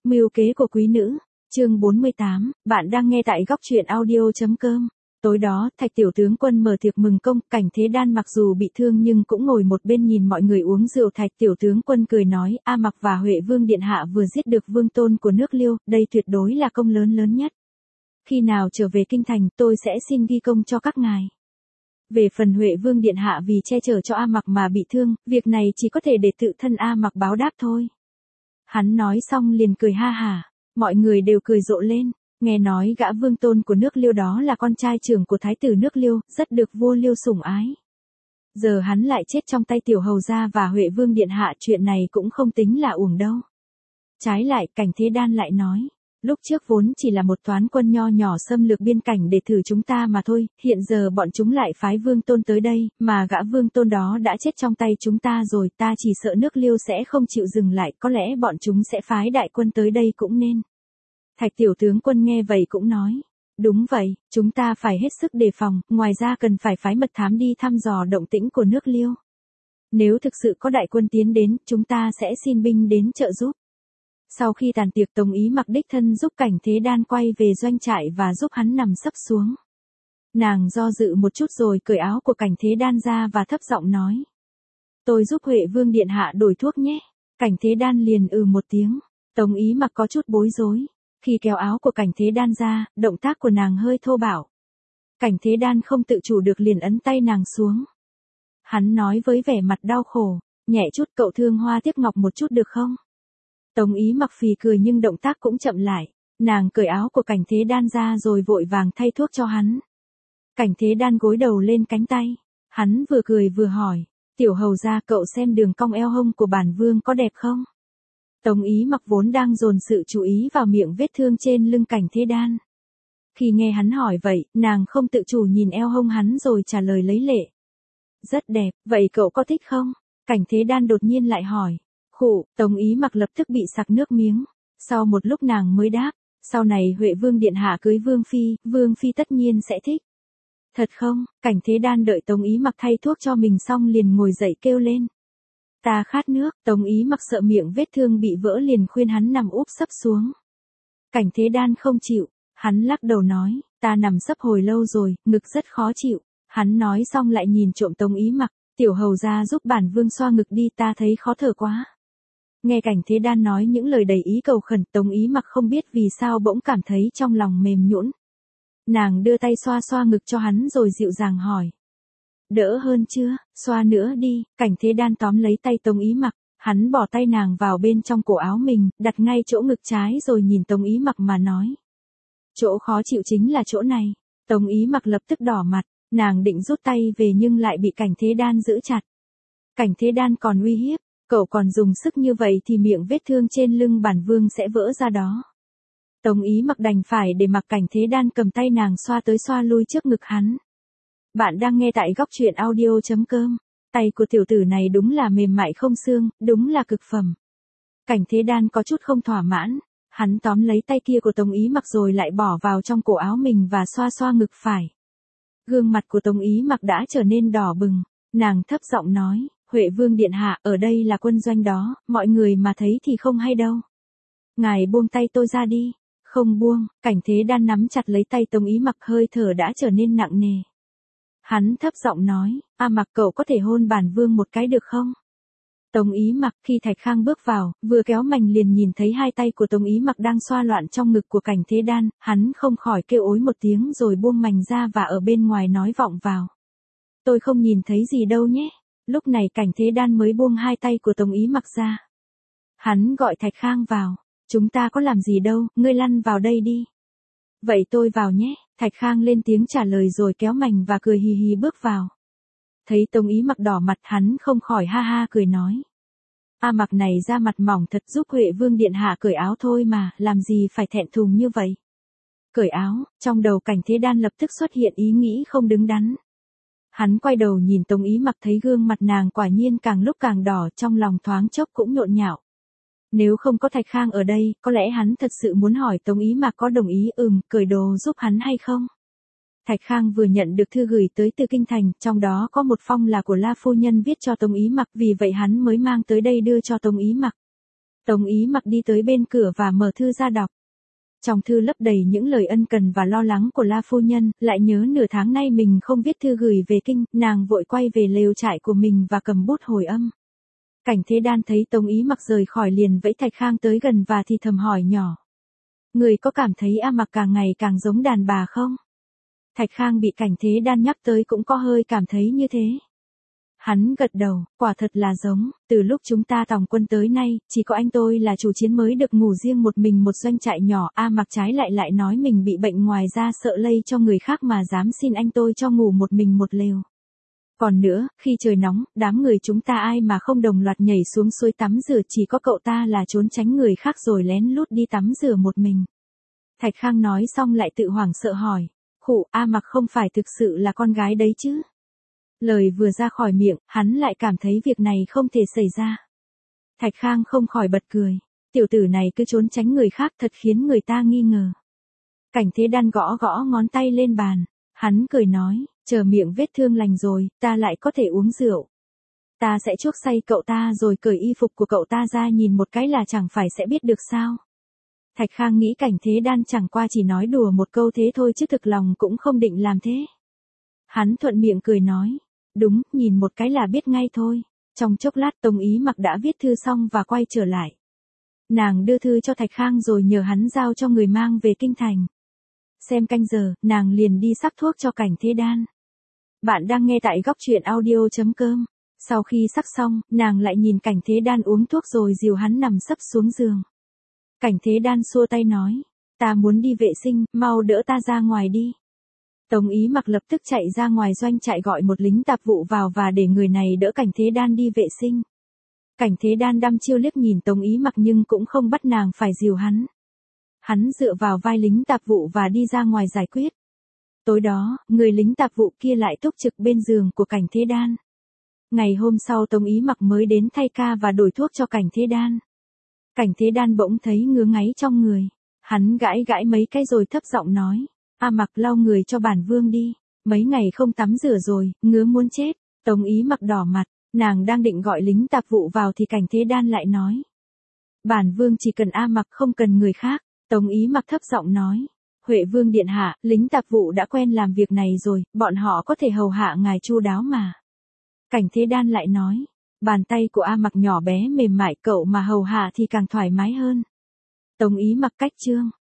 Mưu kế của quý nữ, chương 48, bạn đang nghe tại góc truyện audio.com. Tối đó, Thạch tiểu tướng quân mở tiệc mừng công, Cảnh Thế Đan mặc dù bị thương nhưng cũng ngồi một bên nhìn mọi người uống rượu. Thạch tiểu tướng quân cười nói, A Mặc và Huệ Vương điện hạ vừa giết được vương tôn của nước Liêu, đây tuyệt đối là công lớn lớn nhất. Khi nào trở về kinh thành, tôi sẽ xin ghi công cho các ngài. Về phần Huệ Vương điện hạ vì che chở cho A Mặc mà bị thương, việc này chỉ có thể để tự thân A Mặc báo đáp thôi. Hắn nói xong liền cười ha hả, mọi người đều cười rộ lên, nghe nói gã vương tôn của nước Liêu đó là con trai trưởng của thái tử nước Liêu, rất được vua Liêu sủng ái. Giờ hắn lại chết trong tay tiểu hầu gia và Huệ Vương điện hạ, chuyện này cũng không tính là uổng đâu. Trái lại, Cảnh Thế Đan lại nói, lúc trước vốn chỉ là một toán quân nho nhỏ xâm lược biên cảnh để thử chúng ta mà thôi, hiện giờ bọn chúng lại phái vương tôn tới đây, mà gã vương tôn đó đã chết trong tay chúng ta rồi, ta chỉ sợ nước Liêu sẽ không chịu dừng lại, có lẽ bọn chúng sẽ phái đại quân tới đây cũng nên. Thạch tiểu tướng quân nghe vậy cũng nói, đúng vậy, chúng ta phải hết sức đề phòng, ngoài ra cần phải phái mật thám đi thăm dò động tĩnh của nước Liêu. Nếu thực sự có đại quân tiến đến, chúng ta sẽ xin binh đến trợ giúp. Sau khi tàn tiệc, Tống Ý Mặc đích thân giúp Cảnh Thế Đan quay về doanh trại và giúp hắn nằm sấp xuống. Nàng do dự một chút rồi cởi áo của Cảnh Thế Đan ra và thấp giọng nói, tôi giúp Huệ Vương điện hạ đổi thuốc nhé. Cảnh Thế Đan liền một tiếng. Tống Ý Mặc có chút bối rối. Khi kéo áo của Cảnh Thế Đan ra, động tác của nàng hơi thô bạo. Cảnh Thế Đan không tự chủ được liền ấn tay nàng xuống. Hắn nói với vẻ mặt đau khổ, nhẹ chút, cậu thương hoa tiếc ngọc một chút được không? Tống Ý Mặc phì cười nhưng động tác cũng chậm lại. Nàng cởi áo của Cảnh Thế Đan ra rồi vội vàng thay thuốc cho hắn. Cảnh Thế Đan gối đầu lên cánh tay. Hắn vừa cười vừa hỏi, tiểu hầu gia, cậu xem đường cong eo hông của bản vương có đẹp không? Tống Ý Mặc vốn đang dồn sự chú ý vào miệng vết thương trên lưng Cảnh Thế Đan. Khi nghe hắn hỏi vậy, nàng không tự chủ nhìn eo hông hắn rồi trả lời lấy lệ. Rất đẹp, vậy cậu có thích không? Cảnh Thế Đan đột nhiên lại hỏi. Khụ, Tống Ý Mặc lập tức bị sặc nước miếng. Sau một lúc nàng mới đáp, sau này Huệ Vương điện hạ cưới Vương Phi tất nhiên sẽ thích. Thật không? Cảnh Thế Đan đợi Tống Ý Mặc thay thuốc cho mình xong liền ngồi dậy kêu lên. Ta khát nước. Tống Ý Mặc sợ miệng vết thương bị vỡ liền khuyên hắn nằm úp sấp xuống. Cảnh Thế Đan không chịu, hắn lắc đầu nói, ta nằm sấp hồi lâu rồi, ngực rất khó chịu. Hắn nói xong lại nhìn trộm Tống Ý Mặc, tiểu hầu gia giúp bản vương xoa ngực đi, ta thấy khó thở quá. Nghe Cảnh Thế Đan nói những lời đầy ý cầu khẩn, Tống Ý Mặc không biết vì sao bỗng cảm thấy trong lòng mềm nhũn. Nàng đưa tay xoa xoa ngực cho hắn rồi dịu dàng hỏi. Đỡ hơn chưa, xoa nữa đi. Cảnh Thế Đan tóm lấy tay Tống Ý Mặc, hắn bỏ tay nàng vào bên trong cổ áo mình, đặt ngay chỗ ngực trái rồi nhìn Tống Ý Mặc mà nói. Chỗ khó chịu chính là chỗ này. Tống Ý Mặc lập tức đỏ mặt, nàng định rút tay về nhưng lại bị Cảnh Thế Đan giữ chặt. Cảnh Thế Đan còn uy hiếp, cậu còn dùng sức như vậy thì miệng vết thương trên lưng bản vương sẽ vỡ ra đó. Tống Ý Mặc đành phải để mặc Cảnh Thế Đan cầm tay nàng xoa tới xoa lui trước ngực hắn. Bạn đang nghe tại góc truyện audio.com. Tay của tiểu tử này đúng là mềm mại không xương, đúng là cực phẩm. Cảnh Thế Đan có chút không thỏa mãn. Hắn tóm lấy tay kia của Tống Ý Mặc rồi lại bỏ vào trong cổ áo mình và xoa xoa ngực phải. Gương mặt của Tống Ý Mặc đã trở nên đỏ bừng. Nàng thấp giọng nói, Huệ Vương điện hạ, ở đây là quân doanh đó, mọi người mà thấy thì không hay đâu. Ngài buông tay tôi ra đi. Không buông. Cảnh Thế Đan nắm chặt lấy tay Tống Ý Mặc, hơi thở đã trở nên nặng nề. Hắn thấp giọng nói, A Mặc, cậu có thể hôn bản vương một cái được không? Tống Ý Mặc. Khi Thạch Khang bước vào, vừa kéo mành liền nhìn thấy hai tay của Tống Ý Mặc đang xoa loạn trong ngực của Cảnh Thế Đan, hắn không khỏi kêu ối một tiếng rồi buông mành ra và ở bên ngoài nói vọng vào. Tôi không nhìn thấy gì đâu nhé. Lúc này Cảnh Thế Đan mới buông hai tay của Tống Ý Mặc ra. Hắn gọi Thạch Khang vào. Chúng ta có làm gì đâu, ngươi lăn vào đây đi. Vậy tôi vào nhé. Thạch Khang lên tiếng trả lời rồi kéo mành và cười hì hì bước vào. Thấy Tống Ý Mặc đỏ mặt, hắn không khỏi ha ha cười nói. A Mặc này da mặt mỏng thật, giúp Huệ Vương điện hạ cởi áo thôi mà, làm gì phải thẹn thùng như vậy. Cởi áo, trong đầu Cảnh Thế Đan lập tức xuất hiện ý nghĩ không đứng đắn. Hắn quay đầu nhìn Tống Ý Mặc, thấy gương mặt nàng quả nhiên càng lúc càng đỏ, trong lòng thoáng chốc cũng nhộn nhạo. Nếu không có Thạch Khang ở đây, có lẽ hắn thật sự muốn hỏi Tống Ý Mặc có đồng ý cởi đồ giúp hắn hay không. Thạch Khang vừa nhận được thư gửi tới từ kinh thành, trong đó có một phong là của La phu nhân viết cho Tống Ý Mặc, vì vậy hắn mới mang tới đây đưa cho Tống Ý Mặc. Tống Ý Mặc đi tới bên cửa và mở thư ra đọc. Trong thư lấp đầy những lời ân cần và lo lắng của La phu nhân, lại nhớ nửa tháng nay mình không viết thư gửi về kinh, nàng vội quay về lều trại của mình và cầm bút hồi âm. Cảnh Thế Đan thấy Tống Ý Mặc rời khỏi liền vẫy Thạch Khang tới gần và thì thầm hỏi nhỏ. Người có cảm thấy A Mặc càng ngày càng giống đàn bà không? Thạch Khang bị Cảnh Thế Đan nhắc tới cũng có hơi cảm thấy như thế. Hắn gật đầu, quả thật là giống, từ lúc chúng ta tòng quân tới nay, chỉ có anh tôi là chủ chiến mới được ngủ riêng một mình một doanh trại nhỏ. A Mặc trái lại nói mình bị bệnh ngoài ra sợ lây cho người khác mà dám xin anh tôi cho ngủ một mình một lều. Còn nữa, khi trời nóng, đám người chúng ta ai mà không đồng loạt nhảy xuống suối tắm rửa, chỉ có cậu ta là trốn tránh người khác rồi lén lút đi tắm rửa một mình. Thạch Khang nói xong lại tự hoảng sợ hỏi, khụ, A Mặc không phải thực sự là con gái đấy chứ? Lời vừa ra khỏi miệng, hắn lại cảm thấy việc này không thể xảy ra. Thạch Khang không khỏi bật cười, tiểu tử này cứ trốn tránh người khác thật khiến người ta nghi ngờ. Cảnh Thế Đan gõ ngón tay lên bàn, hắn cười nói, chờ miệng vết thương lành rồi, ta lại có thể uống rượu. Ta sẽ chuốc say cậu ta rồi cởi y phục của cậu ta ra nhìn một cái là chẳng phải sẽ biết được sao. Thạch Khang nghĩ Cảnh Thế Đan chẳng qua chỉ nói đùa một câu thế thôi chứ thực lòng cũng không định làm thế. Hắn thuận miệng cười nói, đúng, nhìn một cái là biết ngay thôi. Trong chốc lát Tống Ý Mặc đã viết thư xong và quay trở lại. Nàng đưa thư cho Thạch Khang rồi nhờ hắn giao cho người mang về kinh thành. Xem canh giờ, nàng liền đi sắc thuốc cho Cảnh Thế Đan. Bạn đang nghe tại góc truyện audio.com. Sau khi sắc xong, nàng lại nhìn Cảnh Thế Đan uống thuốc rồi dìu hắn nằm sấp xuống giường. Cảnh Thế Đan xua tay nói, ta muốn đi vệ sinh, mau đỡ ta ra ngoài đi. Tống Ý Mặc lập tức chạy ra ngoài doanh trại gọi một lính tạp vụ vào và để người này đỡ Cảnh Thế Đan đi vệ sinh. Cảnh Thế Đan đăm chiêu liếc nhìn Tống Ý Mặc nhưng cũng không bắt nàng phải dìu hắn. Hắn dựa vào vai lính tạp vụ và đi ra ngoài giải quyết. Tối đó, người lính tạp vụ kia lại túc trực bên giường của Cảnh Thế Đan. Ngày hôm sau Tống Ý Mặc mới đến thay ca và đổi thuốc cho Cảnh Thế Đan. Cảnh Thế Đan bỗng thấy ngứa ngáy trong người. Hắn gãi mấy cái rồi thấp giọng nói, A Mặc lau người cho bản vương đi, mấy ngày không tắm rửa rồi, ngứa muốn chết. Tống Ý Mặc đỏ mặt, nàng đang định gọi lính tạp vụ vào thì Cảnh Thế Đan lại nói. Bản vương chỉ cần A Mặc không cần người khác. Tống Ý Mặc thấp giọng nói, Huệ vương điện hạ, lính tạp vụ đã quen làm việc này rồi, bọn họ có thể hầu hạ ngài chu đáo mà. Cảnh Thế Đan lại nói, bàn tay của A Mặc nhỏ bé mềm mại, cậu mà hầu hạ thì càng thoải mái hơn. Tống Ý Mặc cách chương.